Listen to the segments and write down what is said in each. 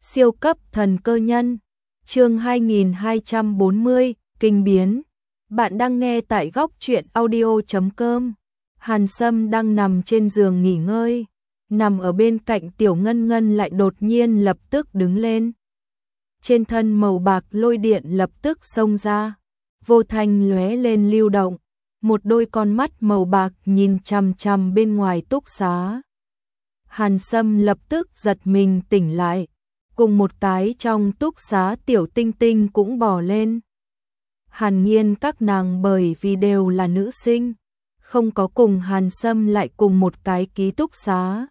Siêu cấp thần cơ nhân. Chương 2240, kinh biến. Bạn đang nghe tại góc truyện audio.com. Hàn Sâm đang nằm trên giường nghỉ ngơi, nằm ở bên cạnh Tiểu Ngân Ngân lại đột nhiên lập tức đứng lên. Trên thân màu bạc lôi điện lập tức xông ra, vô thanh lóe lên lưu động, một đôi con mắt màu bạc nhìn chằm chằm bên ngoài túc xá. Hàn Sâm lập tức giật mình tỉnh lại, cùng một cái trong túc xá Tiểu Tinh Tinh cũng bò lên. Hàn Nhiên các nàng bởi vì đều là nữ sinh, không có cùng Hàn Sâm lại cùng một cái ký túc xá.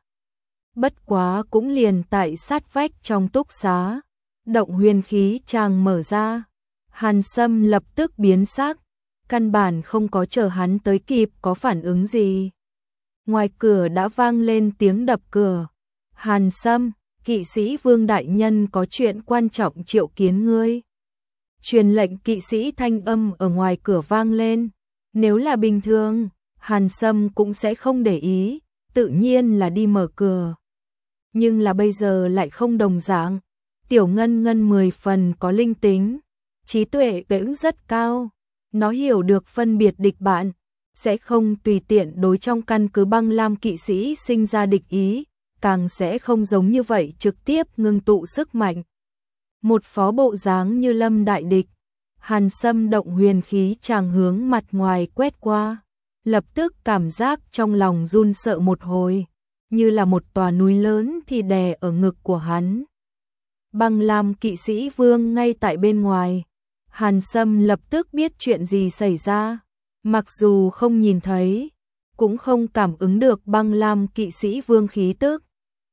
Bất quá cũng liền tại sát vách trong túc xá, động huyền khí chàng mở ra. Hàn Sâm lập tức biến sắc, căn bản không có chờ hắn tới kịp có phản ứng gì. Ngoài cửa đã vang lên tiếng đập cửa. Hàn Sâm, kỵ sĩ Vương đại nhân có chuyện quan trọng triệu kiến ngươi. Truyền lệnh kỵ sĩ thanh âm ở ngoài cửa vang lên. Nếu là bình thường, Hàn Sâm cũng sẽ không để ý, tự nhiên là đi mở cửa. Nhưng là bây giờ lại không đồng dạng. Tiểu Ngân Ngân 10 phần có linh tính, trí tuệ cũng rất cao. Nó hiểu được phân biệt địch bạn, sẽ không tùy tiện đối trong căn cứ Băng Lam kỵ sĩ sinh ra địch ý, càng sẽ không giống như vậy trực tiếp ngưng tụ sức mạnh. Một phó bộ dáng như lâm đại địch. Hàn Sâm động huyền khí chàng hướng mặt ngoài quét qua, lập tức cảm giác trong lòng run sợ một hồi, như là một tòa núi lớn thì đè ở ngực của hắn. Băng Lam kỵ sĩ Vương ngay tại bên ngoài. Hàn Sâm lập tức biết chuyện gì xảy ra, mặc dù không nhìn thấy, cũng không cảm ứng được Băng Lam kỵ sĩ Vương khí tức.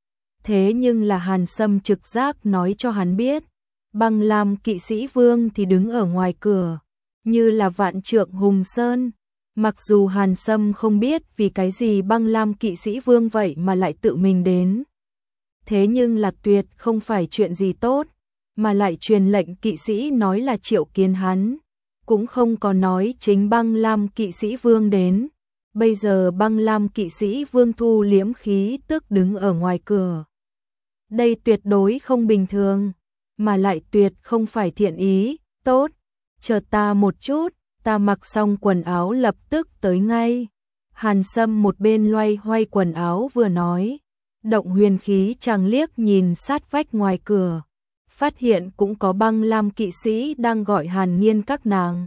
Thế nhưng là Hàn Sâm trực giác nói cho hắn biết, Băng Lam kỵ sĩ Vương thì đứng ở ngoài cửa, như là vạn trượng hùng sơn. Mặc dù Hàn Sâm không biết vì cái gì Băng Lam kỵ sĩ Vương vậy mà lại tự mình đến. Thế nhưng là tuyệt không phải chuyện gì tốt, mà lại truyền lệnh kỵ sĩ nói là triệu kiến hắn, cũng không có nói chính Băng Lam kỵ sĩ Vương đến. Bây giờ Băng Lam kỵ sĩ Vương thu liễm khí tức đứng ở ngoài cửa. Đây tuyệt đối không bình thường, mà lại tuyệt không phải thiện ý. Tốt, chờ ta một chút, ta mặc xong quần áo lập tức tới ngay. Hàn Sâm một bên loay hoay quần áo vừa nói, động huyền khí chàng liếc nhìn sát vách ngoài cửa, phát hiện cũng có Băng Lam kỵ sĩ đang gọi Hàn Nhiên các nàng.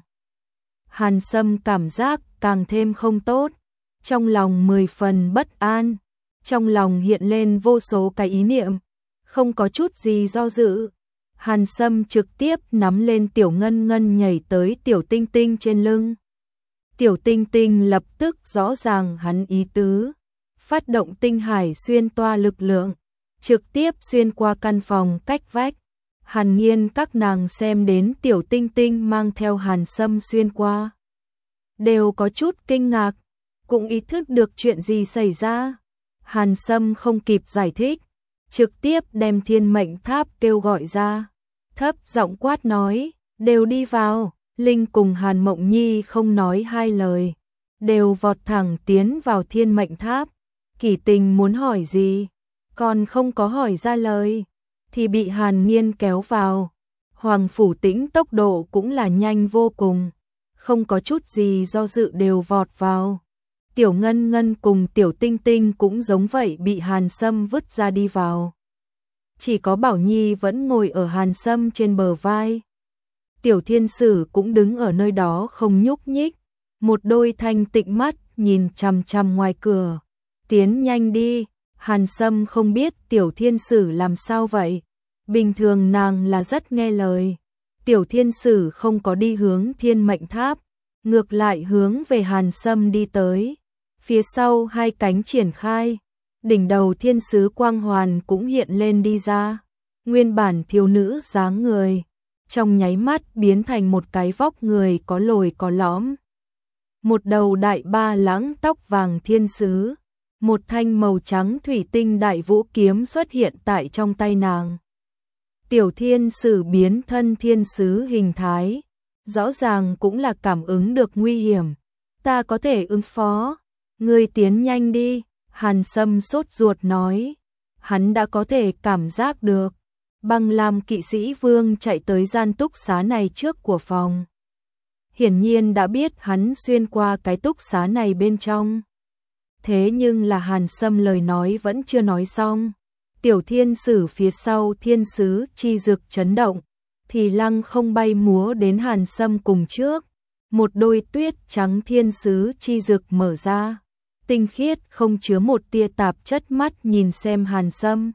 Hàn Sâm cảm giác càng thêm không tốt, trong lòng 10 phần bất an, trong lòng hiện lên vô số cái ý niệm, không có chút gì do dự. Hàn Sâm trực tiếp nắm lên Tiểu Ngân Ngân nhảy tới Tiểu Tinh Tinh trên lưng. Tiểu Tinh Tinh lập tức rõ ràng hắn ý tứ, phát động tinh hải xuyên toa lực lượng, trực tiếp xuyên qua căn phòng cách vách. Hàn Nhiên các nàng xem đến Tiểu Tinh Tinh mang theo Hàn Sâm xuyên qua, đều có chút kinh ngạc, cũng ý thức được chuyện gì xảy ra. Hàn Sâm không kịp giải thích, trực tiếp đem Thiên Mệnh Tháp kêu gọi ra, thấp giọng quát nói, đều đi vào. Linh cùng Hàn Mộng Nhi không nói hai lời, đều vọt thẳng tiến vào Thiên Mệnh Tháp. Kỷ Tình muốn hỏi gì, còn không có hỏi ra lời, thì bị Hàn Nhiên kéo vào. Hoàng Phủ Tĩnh tốc độ cũng là nhanh vô cùng, không có chút gì do dự đều vọt vào. Tiểu Ngân Ngân cùng Tiểu Tinh Tinh cũng giống vậy bị Hàn Sâm vứt ra đi vào. Chỉ có Bảo Nhi vẫn ngồi ở Hàn Sâm trên bờ vai. Tiểu Thiên Sử cũng đứng ở nơi đó không nhúc nhích, một đôi thanh tịnh mắt nhìn chằm chằm ngoài cửa. Tiến nhanh đi. Hàn Sâm không biết Tiểu Thiên Sử làm sao vậy, bình thường nàng là rất nghe lời. Tiểu Thiên Sử không có đi hướng Thiên Mệnh Tháp, ngược lại hướng về Hàn Sâm đi tới. Phía sau hai cánh triển khai, đỉnh đầu thiên sứ quang hoàn cũng hiện lên đi ra. Nguyên bản thiếu nữ dáng người, trong nháy mắt biến thành một cái vóc người có lồi có lõm. Một đầu đại ba lãng tóc vàng thiên sứ, một thanh màu trắng thủy tinh đại vũ kiếm xuất hiện tại trong tay nàng. Tiểu Thiên Sử biến thân thiên sứ hình thái, rõ ràng cũng là cảm ứng được nguy hiểm. Ta có thể ứng phó, ngươi tiến nhanh đi. Hàn Sâm sốt ruột nói, hắn đã có thể cảm giác được Băng Lam kỵ sĩ Vương chạy tới gian túc xá này trước của phòng. Hiển nhiên đã biết hắn xuyên qua cái túc xá này bên trong. Thế nhưng là Hàn Sâm lời nói vẫn chưa nói xong. Tiểu thiên sử phía sau thiên sứ chi dực chấn động, thì lăng không bay múa đến Hàn Sâm cùng trước. Một đôi tuyết trắng thiên sứ chi dực mở ra, tinh khiết không chứa một tia tạp chất mắt nhìn xem Hàn Sâm.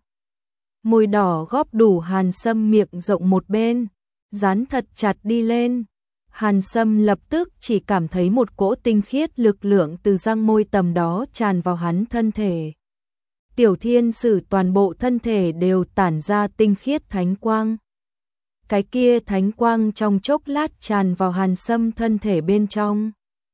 Môi đỏ góp đủ Hàn Sâm miệng rộng một bên, dán thật chặt đi lên. Hàn Sâm lập tức chỉ cảm thấy một cỗ tinh khiết lực lượng từ răng môi tầm đó tràn vào hắn thân thể. Tiểu thiên sử toàn bộ thân thể đều tản ra tinh khiết thánh quang. Cái kia thánh quang trong chốc lát tràn vào Hàn Sâm thân thể bên trong.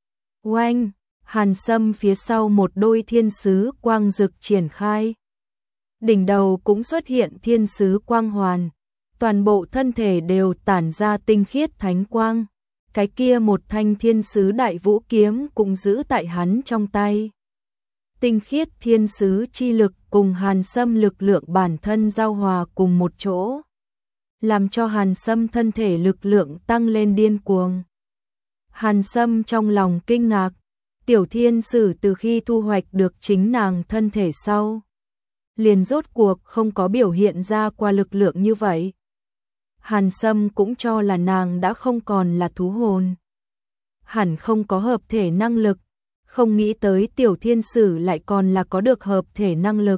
Oanh, Hàn Sâm phía sau một đôi thiên sứ quang rực triển khai. Đỉnh đầu cũng xuất hiện thiên sứ quang hoàn. Toàn bộ thân thể đều tản ra tinh khiết thánh quang. Cái kia một thanh thiên sứ đại vũ kiếm cũng giữ tại hắn trong tay. Tinh khiết thiên sứ chi lực cùng Hàn Sâm lực lượng bản thân giao hòa cùng một chỗ, làm cho Hàn Sâm thân thể lực lượng tăng lên điên cuồng. Hàn Sâm trong lòng kinh ngạc, tiểu thiên sử từ khi thu hoạch được chính nàng thân thể sau, liền rốt cuộc không có biểu hiện ra qua lực lượng như vậy. Hàn Sâm cũng cho là nàng đã không còn là thú hồn, hẳn không có hợp thể năng lực, không nghĩ tới tiểu thiên sử lại còn là có được hợp thể năng lực,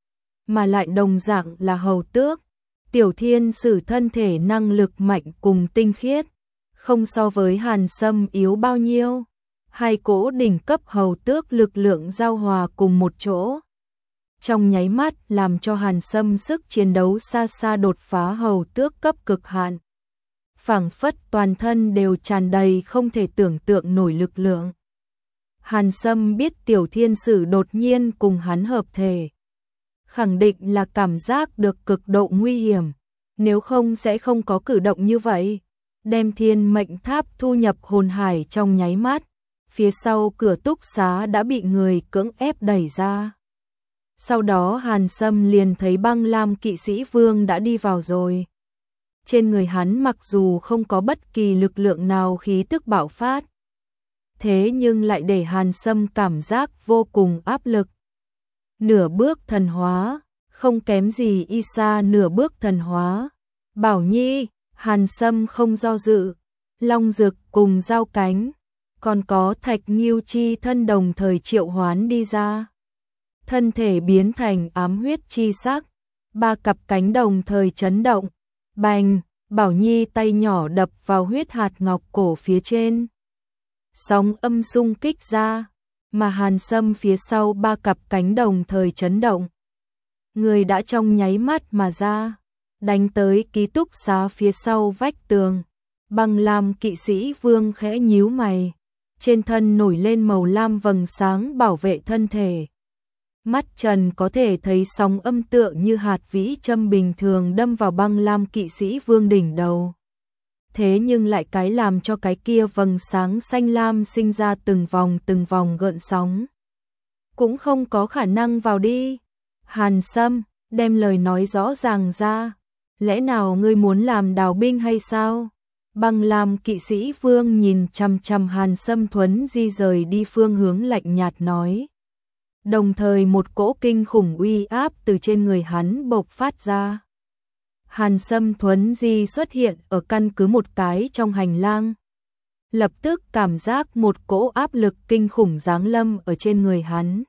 mà lại đồng dạng là hầu tước. Tiểu thiên sử thân thể năng lực mạnh cùng tinh khiết, không so với Hàn Sâm yếu bao nhiêu. Hai cỗ đỉnh cấp hầu tước lực lượng giao hòa cùng một chỗ, trong nháy mắt làm cho Hàn Sâm sức chiến đấu xa xa đột phá hầu tước cấp cực hạn. Phảng phất toàn thân đều tràn đầy không thể tưởng tượng nổi lực lượng. Hàn Sâm biết tiểu thiên sử đột nhiên cùng hắn hợp thể, khẳng định là cảm giác được cực độ nguy hiểm, nếu không sẽ không có cử động như vậy. Đem thiên mệnh tháp thu nhập hồn hải trong nháy mắt, phía sau cửa túc xá đã bị người cưỡng ép đẩy ra. Sau đó Hàn Sâm liền thấy Băng Lam kỵ sĩ Vương đã đi vào rồi. Trên người hắn mặc dù không có bất kỳ lực lượng nào khí tức bạo phát, thế nhưng lại để Hàn Sâm cảm giác vô cùng áp lực. Nửa bước thần hóa, không kém gì Isa nửa bước thần hóa. Bảo Nhi, Hàn Sâm không do dự, long dực cùng giao cánh, còn có Thạch Nghiêu chi thân đồng thời triệu hoán đi ra. Thân thể biến thành ám huyết chi sắc, ba cặp cánh đồng thời chấn động. Bành, Bảo Nhi tay nhỏ đập vào huyết hạt ngọc cổ phía trên. Sóng âm xung kích ra, mà Hàn Sâm phía sau ba cặp cánh đồng thời chấn động. Người đã trong nháy mắt mà ra, đánh tới ký túc xá phía sau vách tường. Băng Lam kỵ sĩ Vương khẽ nhíu mày, trên thân nổi lên màu lam vầng sáng bảo vệ thân thể. Mắt trần có thể thấy sóng âm tựa như hạt vĩ châm bình thường đâm vào Băng Lam kỵ sĩ Vương đỉnh đầu. Thế nhưng lại cái làm cho cái kia vầng sáng xanh lam sinh ra từng vòng gợn sóng. Cũng không có khả năng vào đi. Hàn Sâm, đem lời nói rõ ràng ra. Lẽ nào ngươi muốn làm đào binh hay sao? Băng Lam kỵ sĩ Vương nhìn chằm chằm Hàn Sâm thuấn di rời đi phương hướng lạnh nhạt nói. Đồng thời một cỗ kinh khủng uy áp từ trên người hắn bộc phát ra. Hàn Sâm thuấn di xuất hiện ở căn cứ một cái trong hành lang. Lập tức cảm giác một cỗ áp lực kinh khủng giáng lâm ở trên người hắn.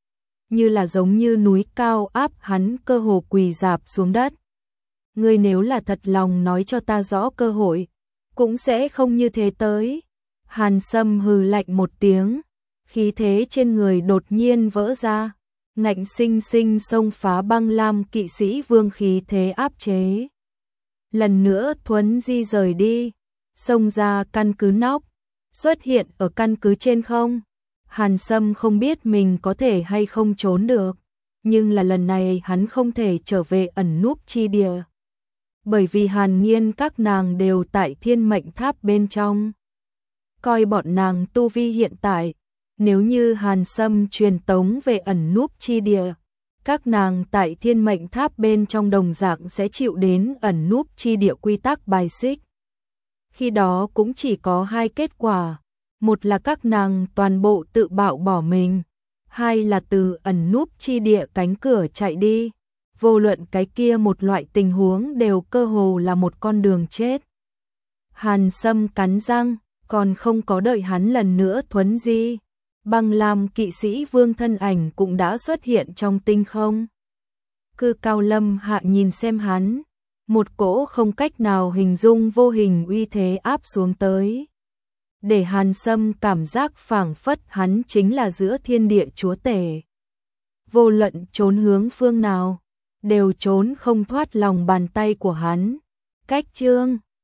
Như là giống như núi cao áp hắn cơ hồ quỳ rạp xuống đất. Ngươi nếu là thật lòng nói cho ta rõ cơ hội, cũng sẽ không như thế tới. Hàn Sâm hừ lạnh một tiếng, khí thế trên người đột nhiên vỡ ra, ngạnh sinh sinh xông phá Băng Lam kỵ sĩ Vương khí thế áp chế. Lần nữa thuấn di rời đi, xông ra căn cứ nóc, xuất hiện ở căn cứ trên không. Hàn Sâm không biết mình có thể hay không trốn được, nhưng là lần này hắn không thể trở về ẩn núp chi địa. Bởi vì Hàn Nhiên các nàng đều tại thiên mệnh tháp bên trong. Coi bọn nàng tu vi hiện tại, nếu như Hàn Sâm truyền tống về ẩn núp chi địa, các nàng tại thiên mệnh tháp bên trong đồng dạng sẽ chịu đến ẩn núp chi địa quy tắc bài xích. Khi đó cũng chỉ có hai kết quả, một là các nàng toàn bộ tự bạo bỏ mình, hai là từ ẩn núp chi địa cánh cửa chạy đi. Vô luận cái kia một loại tình huống đều cơ hồ là một con đường chết. Hàn Sâm cắn răng, còn không có đợi hắn lần nữa thuấn di, Băng Lam kỵ sĩ Vương thân ảnh cũng đã xuất hiện trong tinh không. Cư Cao Lâm Hạ nhìn xem hắn, một cỗ không cách nào hình dung vô hình uy thế áp xuống tới, để Hàn Sâm cảm giác phảng phất hắn chính là giữa thiên địa chúa tể. Vô luận trốn hướng phương nào, đều trốn không thoát lòng bàn tay của hắn. Cách chương